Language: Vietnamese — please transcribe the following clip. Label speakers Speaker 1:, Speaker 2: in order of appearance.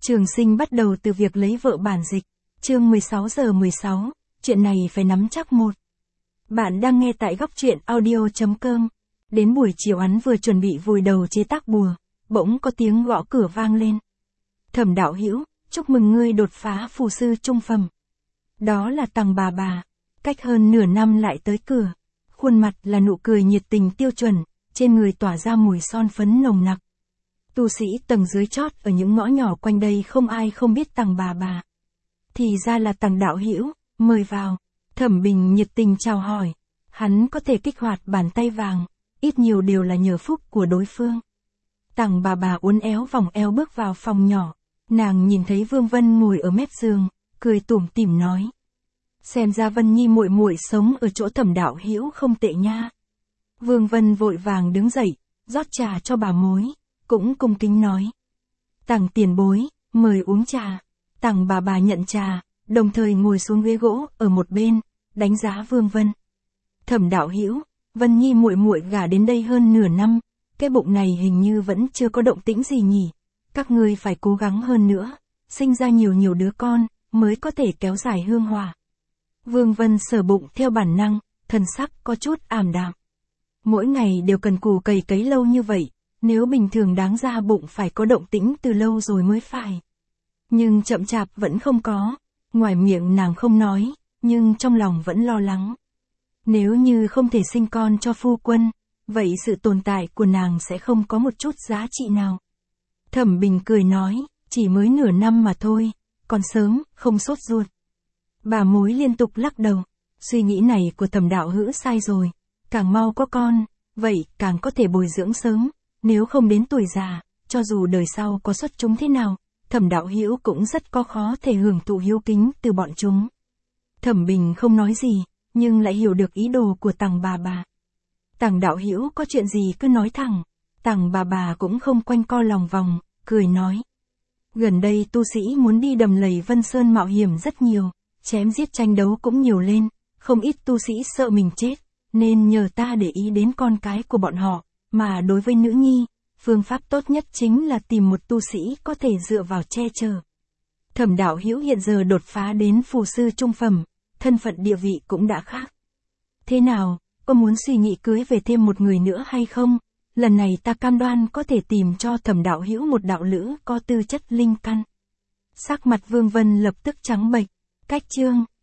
Speaker 1: Trường Sinh bắt đầu từ việc lấy vợ bản dịch. Chương 16:16, chuyện này phải nắm chắc một. Bạn đang nghe tại góc truyện audio.com. Đến buổi chiều hắn vừa chuẩn bị vùi đầu chế tác bùa, bỗng có tiếng gõ cửa vang lên. Thẩm đạo hữu, chúc mừng ngươi đột phá phù sư trung phẩm. Đó là Tằng bà, cách hơn nửa năm lại tới cửa. Khuôn mặt là nụ cười nhiệt tình tiêu chuẩn, trên người tỏa ra mùi son phấn nồng nặc. Tu sĩ tầng dưới chót ở những ngõ nhỏ quanh đây không ai không biết Tằng bà. Thì ra là Tằng đạo hữu, mời vào. Thẩm Bình nhiệt tình chào hỏi. Hắn có thể kích hoạt bàn tay vàng, ít nhiều đều là nhờ phúc của đối phương. Tằng bà uốn éo vòng eo bước vào phòng nhỏ. Nàng nhìn thấy Vương Vân ngồi ở mép giường, cười tủm tỉm nói: xem ra Vân Nhi muội muội sống ở chỗ Thẩm đạo hữu không tệ nha. Vương Vân vội vàng đứng dậy, rót trà cho bà mối, cũng cung kính nói: Tằng tiền bối, mời uống trà. Tằng bà nhận trà, đồng thời ngồi xuống ghế gỗ ở một bên, đánh giá Vương Vân. Thẩm đạo hữu, Vân Nhi muội muội gả đến đây hơn nửa năm, cái bụng này hình như vẫn chưa có động tĩnh gì nhỉ? Các ngươi phải cố gắng hơn nữa, sinh ra nhiều đứa con, mới có thể kéo dài hương hỏa. Vương Vân sờ bụng theo bản năng, thần sắc có chút ảm đạm. Mỗi ngày đều cần cù cày cấy lâu như vậy, nếu bình thường đáng ra bụng phải có động tĩnh từ lâu rồi mới phải. Nhưng chậm chạp vẫn không có, ngoài miệng nàng không nói, nhưng trong lòng vẫn lo lắng. Nếu như không thể sinh con cho phu quân, vậy sự tồn tại của nàng sẽ không có một chút giá trị nào. Thẩm Bình cười nói, chỉ mới nửa năm mà thôi, còn sớm, không sốt ruột. Bà mối liên tục lắc đầu, suy nghĩ này của Thẩm đạo hữu sai rồi, càng mau có con, vậy càng có thể bồi dưỡng sớm, nếu không đến tuổi già, cho dù đời sau có xuất chúng thế nào, Thẩm đạo hữu cũng rất có khó thể hưởng thụ hiếu kính từ bọn chúng. Thẩm Bình không nói gì, nhưng lại hiểu được ý đồ của Tằng bà. Tằng đạo hữu có chuyện gì cứ nói thẳng. Tằng bà cũng không quanh co lòng vòng, cười nói: gần đây tu sĩ muốn đi đầm lầy Vân Sơn mạo hiểm rất nhiều, chém giết tranh đấu cũng nhiều lên, không ít tu sĩ sợ mình chết, nên nhờ ta để ý đến con cái của bọn họ, mà đối với nữ nhi, phương pháp tốt nhất chính là tìm một tu sĩ có thể dựa vào che chở. Thẩm đạo hữu hiện giờ đột phá đến phù sư trung phẩm, thân phận địa vị cũng đã khác. Thế nào, có muốn suy nghĩ cưới về thêm một người nữa hay không? Lần này ta cam đoan có thể tìm cho Thẩm đạo hữu một đạo lữ có tư chất linh căn. Sắc mặt Vương Vân lập tức trắng bệch, cách chương.